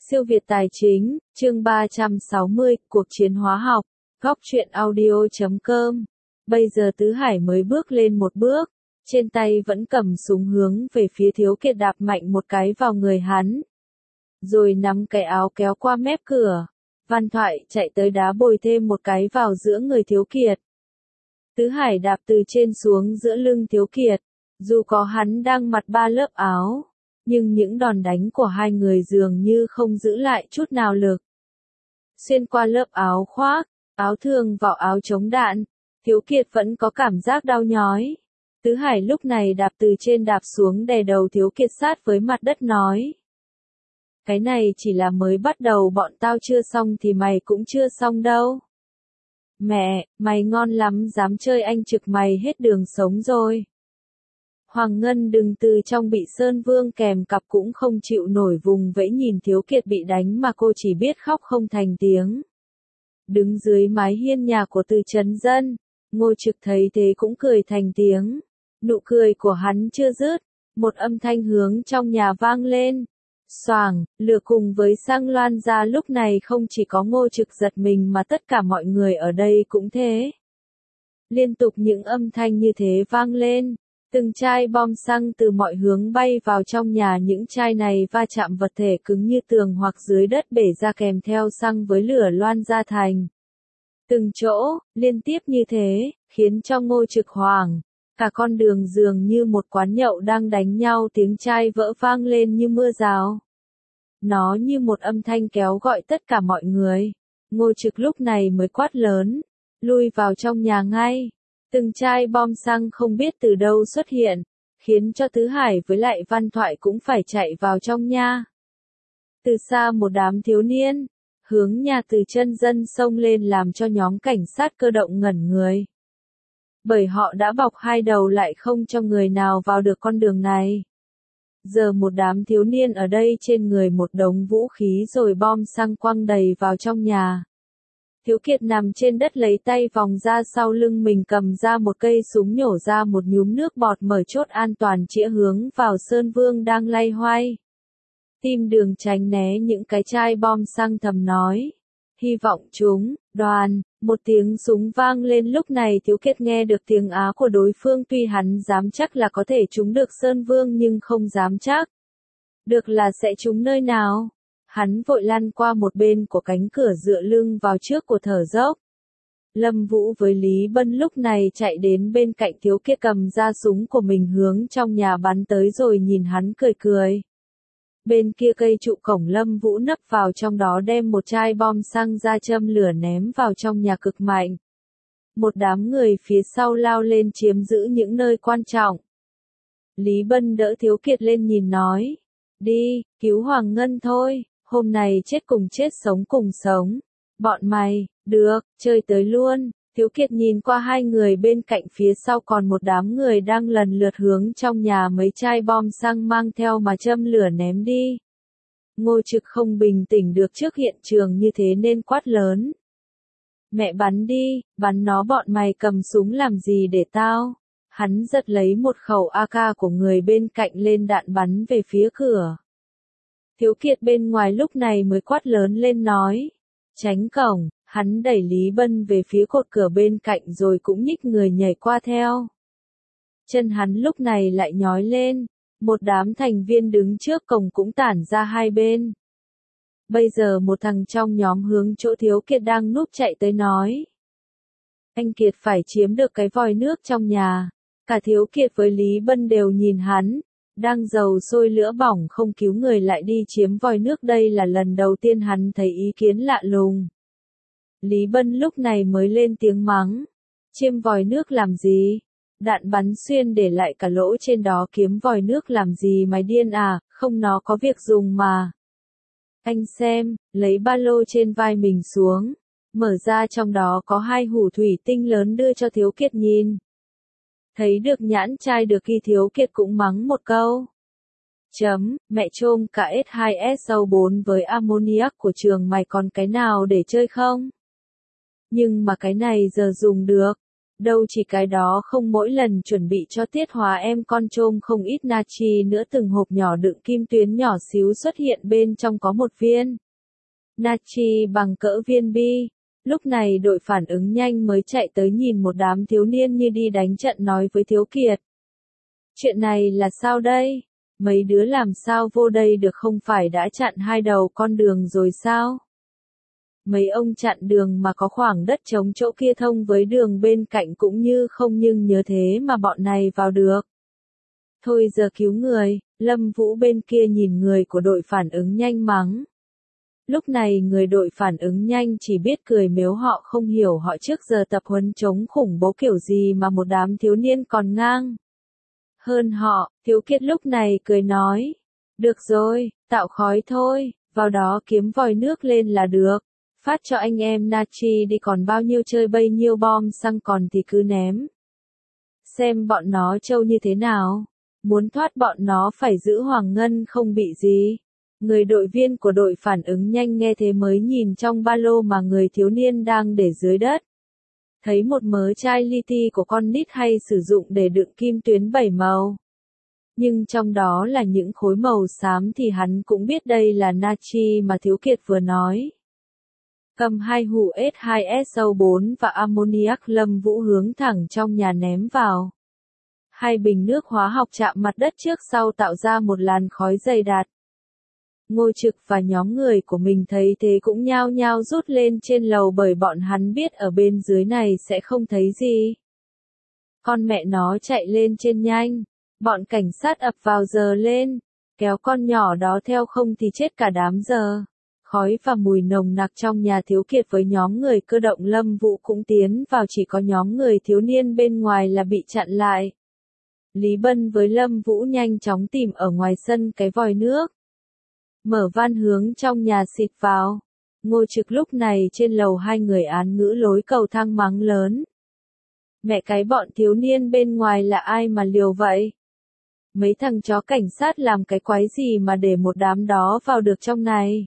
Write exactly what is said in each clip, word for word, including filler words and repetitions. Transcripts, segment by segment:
Siêu Việt Tài Chính, chương ba trăm sáu mươi, cuộc chiến hóa học, góc truyện audio chấm com. Bây giờ Tứ Hải mới bước lên một bước, trên tay vẫn cầm súng hướng về phía Thiếu Kiệt đạp mạnh một cái vào người hắn. Rồi nắm cái áo kéo qua mép cửa, Văn Thoại chạy tới đá bồi thêm một cái vào giữa người Thiếu Kiệt. Tứ Hải đạp từ trên xuống giữa lưng Thiếu Kiệt, dù có hắn đang mặc ba lớp áo, nhưng những đòn đánh của hai người dường như không giữ lại chút nào lực. Xuyên qua lớp áo khoác, áo thường vào áo chống đạn, Thiếu Kiệt vẫn có cảm giác đau nhói. Tứ Hải lúc này đạp từ trên đạp xuống đè đầu Thiếu Kiệt sát với mặt đất nói. Cái này chỉ là mới bắt đầu, bọn tao chưa xong thì mày cũng chưa xong đâu. Mẹ, mày ngon lắm, dám chơi anh trực mày hết đường sống rồi. Hoàng Ngân đừng từ trong bị Sơn Vương kèm cặp cũng không chịu nổi vùng vẫy nhìn Thiếu Kiệt bị đánh mà cô chỉ biết khóc không thành tiếng. Đứng dưới mái hiên nhà của Từ Chấn Dân, Ngô Trực thấy thế cũng cười thành tiếng. Nụ cười của hắn chưa dứt, một âm thanh hướng trong nhà vang lên. Xoàng, lửa cùng với xăng loan ra, lúc này không chỉ có Ngô Trực giật mình mà tất cả mọi người ở đây cũng thế. Liên tục những âm thanh như thế vang lên. Từng chai bom xăng từ mọi hướng bay vào trong nhà, những chai này va chạm vật thể cứng như tường hoặc dưới đất bể ra kèm theo xăng với lửa loan ra thành từng chỗ, liên tiếp như thế, khiến cho Ngô Trực hoảng. Cả con đường dường như một quán nhậu đang đánh nhau, tiếng chai vỡ vang lên như mưa rào. Nó như một âm thanh kéo gọi tất cả mọi người. Ngô Trực lúc này mới quát lớn, lui vào trong nhà ngay. Từng chai bom xăng không biết từ đâu xuất hiện, khiến cho Tứ Hải với lại Văn Thoại cũng phải chạy vào trong nhà. Từ xa một đám thiếu niên, hướng nhà Từ Chân Dân xông lên làm cho nhóm cảnh sát cơ động ngẩn người. Bởi họ đã bọc hai đầu lại không cho người nào vào được con đường này. Giờ một đám thiếu niên ở đây trên người một đống vũ khí rồi bom xăng quăng đầy vào trong nhà. Thiếu Kiệt nằm trên đất lấy tay vòng ra sau lưng mình, cầm ra một cây súng nhổ ra một nhúm nước bọt, mở chốt an toàn chĩa hướng vào Sơn Vương đang lay hoay. Tìm đường tránh né những cái chai bom xăng, thầm nói. Hy vọng chúng, đoàn, một tiếng súng vang lên, lúc này Thiếu Kiệt nghe được tiếng á của đối phương, tuy hắn dám chắc là có thể trúng được Sơn Vương nhưng không dám chắc được là sẽ trúng nơi nào. Hắn vội lăn qua một bên của cánh cửa, dựa lưng vào trước của thở dốc. Lâm Vũ với Lý Bân lúc này chạy đến bên cạnh Thiếu Kiệt, cầm ra súng của mình hướng trong nhà bắn tới rồi nhìn hắn cười cười. Bên kia cây trụ cổng, Lâm Vũ nấp vào trong đó đem một chai bom xăng ra châm lửa ném vào trong nhà cực mạnh. Một đám người phía sau lao lên chiếm giữ những nơi quan trọng. Lý Bân đỡ Thiếu Kiệt lên nhìn nói. Đi, cứu Hoàng Ngân thôi. Hôm nay chết cùng chết, sống cùng sống. Bọn mày, được, chơi tới luôn. Thiếu Kiệt nhìn qua hai người bên cạnh, phía sau còn một đám người đang lần lượt hướng trong nhà mấy chai bom xăng mang theo mà châm lửa ném đi. Ngô Trực không bình tĩnh được trước hiện trường như thế nên quát lớn. Mẹ bắn đi, bắn nó, bọn mày cầm súng làm gì để tao. Hắn giật lấy một khẩu a ca của người bên cạnh lên, đạn bắn về phía cửa. Thiếu Kiệt bên ngoài lúc này mới quát lớn lên nói. Tránh cổng, hắn đẩy Lý Bân về phía cột cửa bên cạnh rồi cũng nhích người nhảy qua theo. Chân hắn lúc này lại nhói lên, một đám thành viên đứng trước cổng cũng tản ra hai bên. Bây giờ một thằng trong nhóm hướng chỗ Thiếu Kiệt đang núp chạy tới nói. Anh Kiệt phải chiếm được cái vòi nước trong nhà. Cả Thiếu Kiệt với Lý Bân đều nhìn hắn. Đang dầu sôi lửa bỏng không cứu người lại đi chiếm vòi nước, đây là lần đầu tiên hắn thấy ý kiến lạ lùng. Lý Bân lúc này mới lên tiếng mắng. Chiếm vòi nước làm gì? Đạn bắn xuyên để lại cả lỗ trên đó, kiếm vòi nước làm gì, mày điên à, không, nó có việc dùng mà. Anh xem, lấy ba lô trên vai mình xuống, mở ra trong đó có hai hũ thủy tinh lớn, đưa cho Thiếu Kiệt nhìn. Thấy được nhãn chai được ghi, Thiếu Kiệt cũng mắng một câu. Chấm, mẹ trôm cả S hai S O bốn với ammoniac của trường mày còn cái nào để chơi không? Nhưng mà cái này giờ dùng được. Đâu chỉ cái đó không, mỗi lần chuẩn bị cho tiết hóa em con chôm không ít natri nữa, từng hộp nhỏ đựng kim tuyến nhỏ xíu xuất hiện bên trong có một viên natri bằng cỡ viên bi. Lúc này đội phản ứng nhanh mới chạy tới nhìn một đám thiếu niên như đi đánh trận nói với Thiếu Kiệt. Chuyện này là sao đây? Mấy đứa làm sao vô đây được, không phải đã chặn hai đầu con đường rồi sao? Mấy ông chặn đường mà có khoảng đất trống chỗ kia thông với đường bên cạnh cũng như không, nhưng nhớ thế mà bọn này vào được. Thôi giờ cứu người, Lâm Vũ bên kia nhìn người của đội phản ứng nhanh mắng. Lúc này người đội phản ứng nhanh chỉ biết cười mếu, họ không hiểu họ trước giờ tập huấn chống khủng bố kiểu gì mà một đám thiếu niên còn ngang hơn họ. Thiếu Kiệt lúc này cười nói, được rồi, tạo khói thôi, vào đó kiếm vòi nước lên là được, phát cho anh em natri đi, còn bao nhiêu chơi bấy nhiêu bom xăng còn thì cứ ném. Xem bọn nó trâu như thế nào, muốn thoát bọn nó phải giữ Hoàng Ngân không bị gì. Người đội viên của đội phản ứng nhanh nghe thế mới nhìn trong ba lô mà người thiếu niên đang để dưới đất. Thấy một mớ chai li ti của con nít hay sử dụng để đựng kim tuyến bảy màu. Nhưng trong đó là những khối màu xám thì hắn cũng biết đây là natri mà Thiếu Kiệt vừa nói. Cầm hai hũ S hai S O bốn và ammoniac, Lâm Vũ hướng thẳng trong nhà ném vào. Hai bình nước hóa học chạm mặt đất trước sau tạo ra một làn khói dày đặc. Ngô Trực và nhóm người của mình thấy thế cũng nhao nhao rút lên trên lầu, bởi bọn hắn biết ở bên dưới này sẽ không thấy gì. Con mẹ nó chạy lên trên nhanh, bọn cảnh sát ập vào giờ lên, kéo con nhỏ đó theo không thì chết cả đám giờ. Khói và mùi nồng nặc trong nhà Thiếu Kiệt với nhóm người cơ động Lâm Vũ cũng tiến vào, chỉ có nhóm người thiếu niên bên ngoài là bị chặn lại. Lý Bân với Lâm Vũ nhanh chóng tìm ở ngoài sân cái vòi nước. Mở van hướng trong nhà xịt vào. Ngô Trực lúc này trên lầu hai người án ngữ lối cầu thang mắng lớn. Mẹ cái, bọn thiếu niên bên ngoài là ai mà liều vậy? Mấy thằng chó cảnh sát làm cái quái gì mà để một đám đó vào được trong này?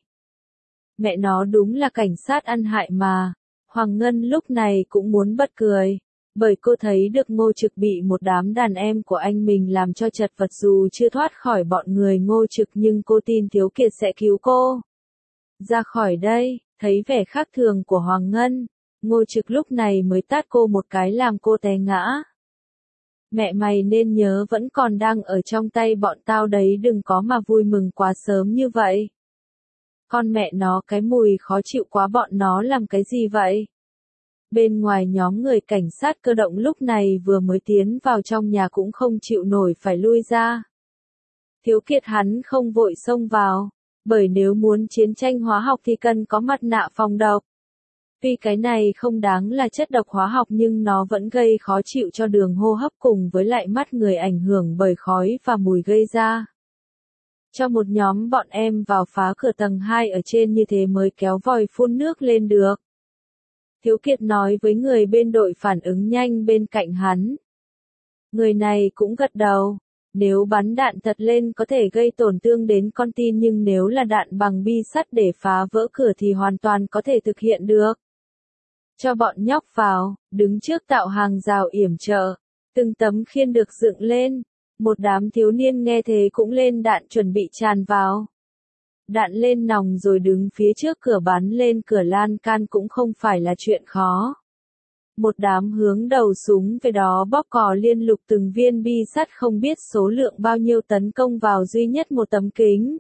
Mẹ nó đúng là cảnh sát ăn hại mà. Hoàng Ngân lúc này cũng muốn bật cười, bởi cô thấy được Ngô Trực bị một đám đàn em của anh mình làm cho chật vật, dù chưa thoát khỏi bọn người Ngô Trực nhưng cô tin Thiếu Kiệt sẽ cứu cô ra khỏi đây. Thấy vẻ khác thường của Hoàng Ngân, Ngô Trực lúc này mới tát cô một cái làm cô té ngã. Mẹ mày nên nhớ vẫn còn đang ở trong tay bọn tao đấy, đừng có mà vui mừng quá sớm như vậy. Con mẹ nó, cái mùi khó chịu quá, bọn nó làm cái gì vậy? Bên ngoài nhóm người cảnh sát cơ động lúc này vừa mới tiến vào trong nhà cũng không chịu nổi phải lui ra. Thiếu Kiệt hắn không vội xông vào, bởi nếu muốn chiến tranh hóa học thì cần có mặt nạ phòng độc. Tuy cái này không đáng là chất độc hóa học nhưng nó vẫn gây khó chịu cho đường hô hấp cùng với lại mắt người, ảnh hưởng bởi khói và mùi gây ra. Cho một nhóm bọn em vào phá cửa tầng hai ở trên, như thế mới kéo vòi phun nước lên được. Thiếu Kiệt nói với người bên đội phản ứng nhanh bên cạnh hắn. Người này cũng gật đầu. Nếu bắn đạn thật lên có thể gây tổn thương đến con tin, nhưng nếu là đạn bằng bi sắt để phá vỡ cửa thì hoàn toàn có thể thực hiện được. Cho bọn nhóc vào, đứng trước tạo hàng rào yểm trợ. Từng tấm khiên được dựng lên. Một đám thiếu niên nghe thế cũng lên đạn chuẩn bị tràn vào. Đạn lên nòng rồi đứng phía trước cửa bắn lên cửa lan can cũng không phải là chuyện khó. Một đám hướng đầu súng về đó bóp cò liên lục từng viên bi sắt không biết số lượng bao nhiêu tấn công vào duy nhất một tấm kính.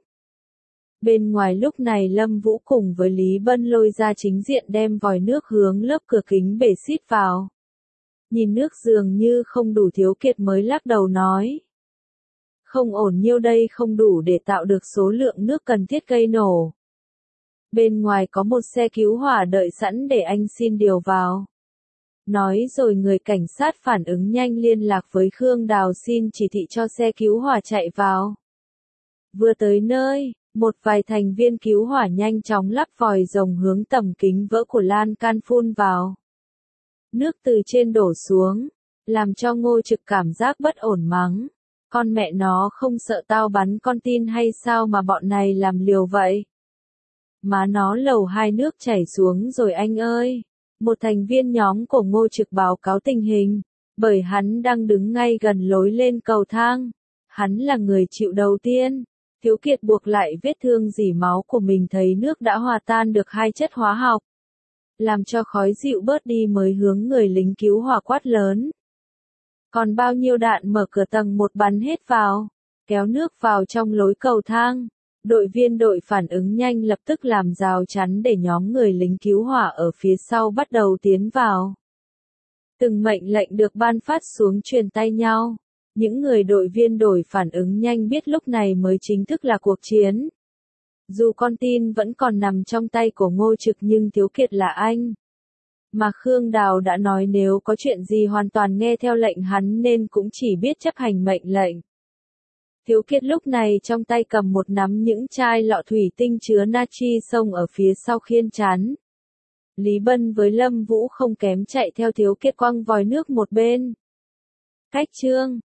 Bên ngoài lúc này Lâm Vũ cùng với Lý Bân lôi ra chính diện đem vòi nước hướng lớp cửa kính bể xít vào. Nhìn nước dường như không đủ, Thiếu Kiệt mới lắc đầu nói. Không ổn, nhiêu đây không đủ để tạo được số lượng nước cần thiết gây nổ. Bên ngoài có một xe cứu hỏa đợi sẵn để anh xin điều vào. Nói rồi người cảnh sát phản ứng nhanh liên lạc với Khương Đào xin chỉ thị cho xe cứu hỏa chạy vào. Vừa tới nơi, một vài thành viên cứu hỏa nhanh chóng lắp vòi rồng hướng tầm kính vỡ của lan can phun vào. Nước từ trên đổ xuống, làm cho Ngô Trực cảm giác bất ổn mắng. Con mẹ nó không sợ tao bắn con tin hay sao mà bọn này làm liều vậy? Má nó, lầu hai nước chảy xuống rồi anh ơi. Một thành viên nhóm của Ngô Trực báo cáo tình hình, bởi hắn đang đứng ngay gần lối lên cầu thang. Hắn là người chịu đầu tiên. Thiếu Kiệt buộc lại vết thương rỉ máu của mình, thấy nước đã hòa tan được hai chất hóa học. Làm cho khói dịu bớt đi mới hướng người lính cứu hỏa quát lớn. Còn bao nhiêu đạn, mở cửa tầng một bắn hết vào, kéo nước vào trong lối cầu thang. Đội viên đội phản ứng nhanh lập tức làm rào chắn để nhóm người lính cứu hỏa ở phía sau bắt đầu tiến vào. Từng mệnh lệnh được ban phát xuống truyền tay nhau. Những người đội viên đội phản ứng nhanh biết lúc này mới chính thức là cuộc chiến. Dù con tin vẫn còn nằm trong tay của Ngô Trực nhưng Thiếu Kiệt là anh. Mà Khương Đào đã nói nếu có chuyện gì hoàn toàn nghe theo lệnh hắn nên cũng chỉ biết chấp hành mệnh lệnh. Thiếu Kiệt lúc này trong tay cầm một nắm những chai lọ thủy tinh chứa natri xông ở phía sau khiên chắn. Lý Bân với Lâm Vũ không kém chạy theo Thiếu Kiệt quăng vòi nước một bên. Cách chương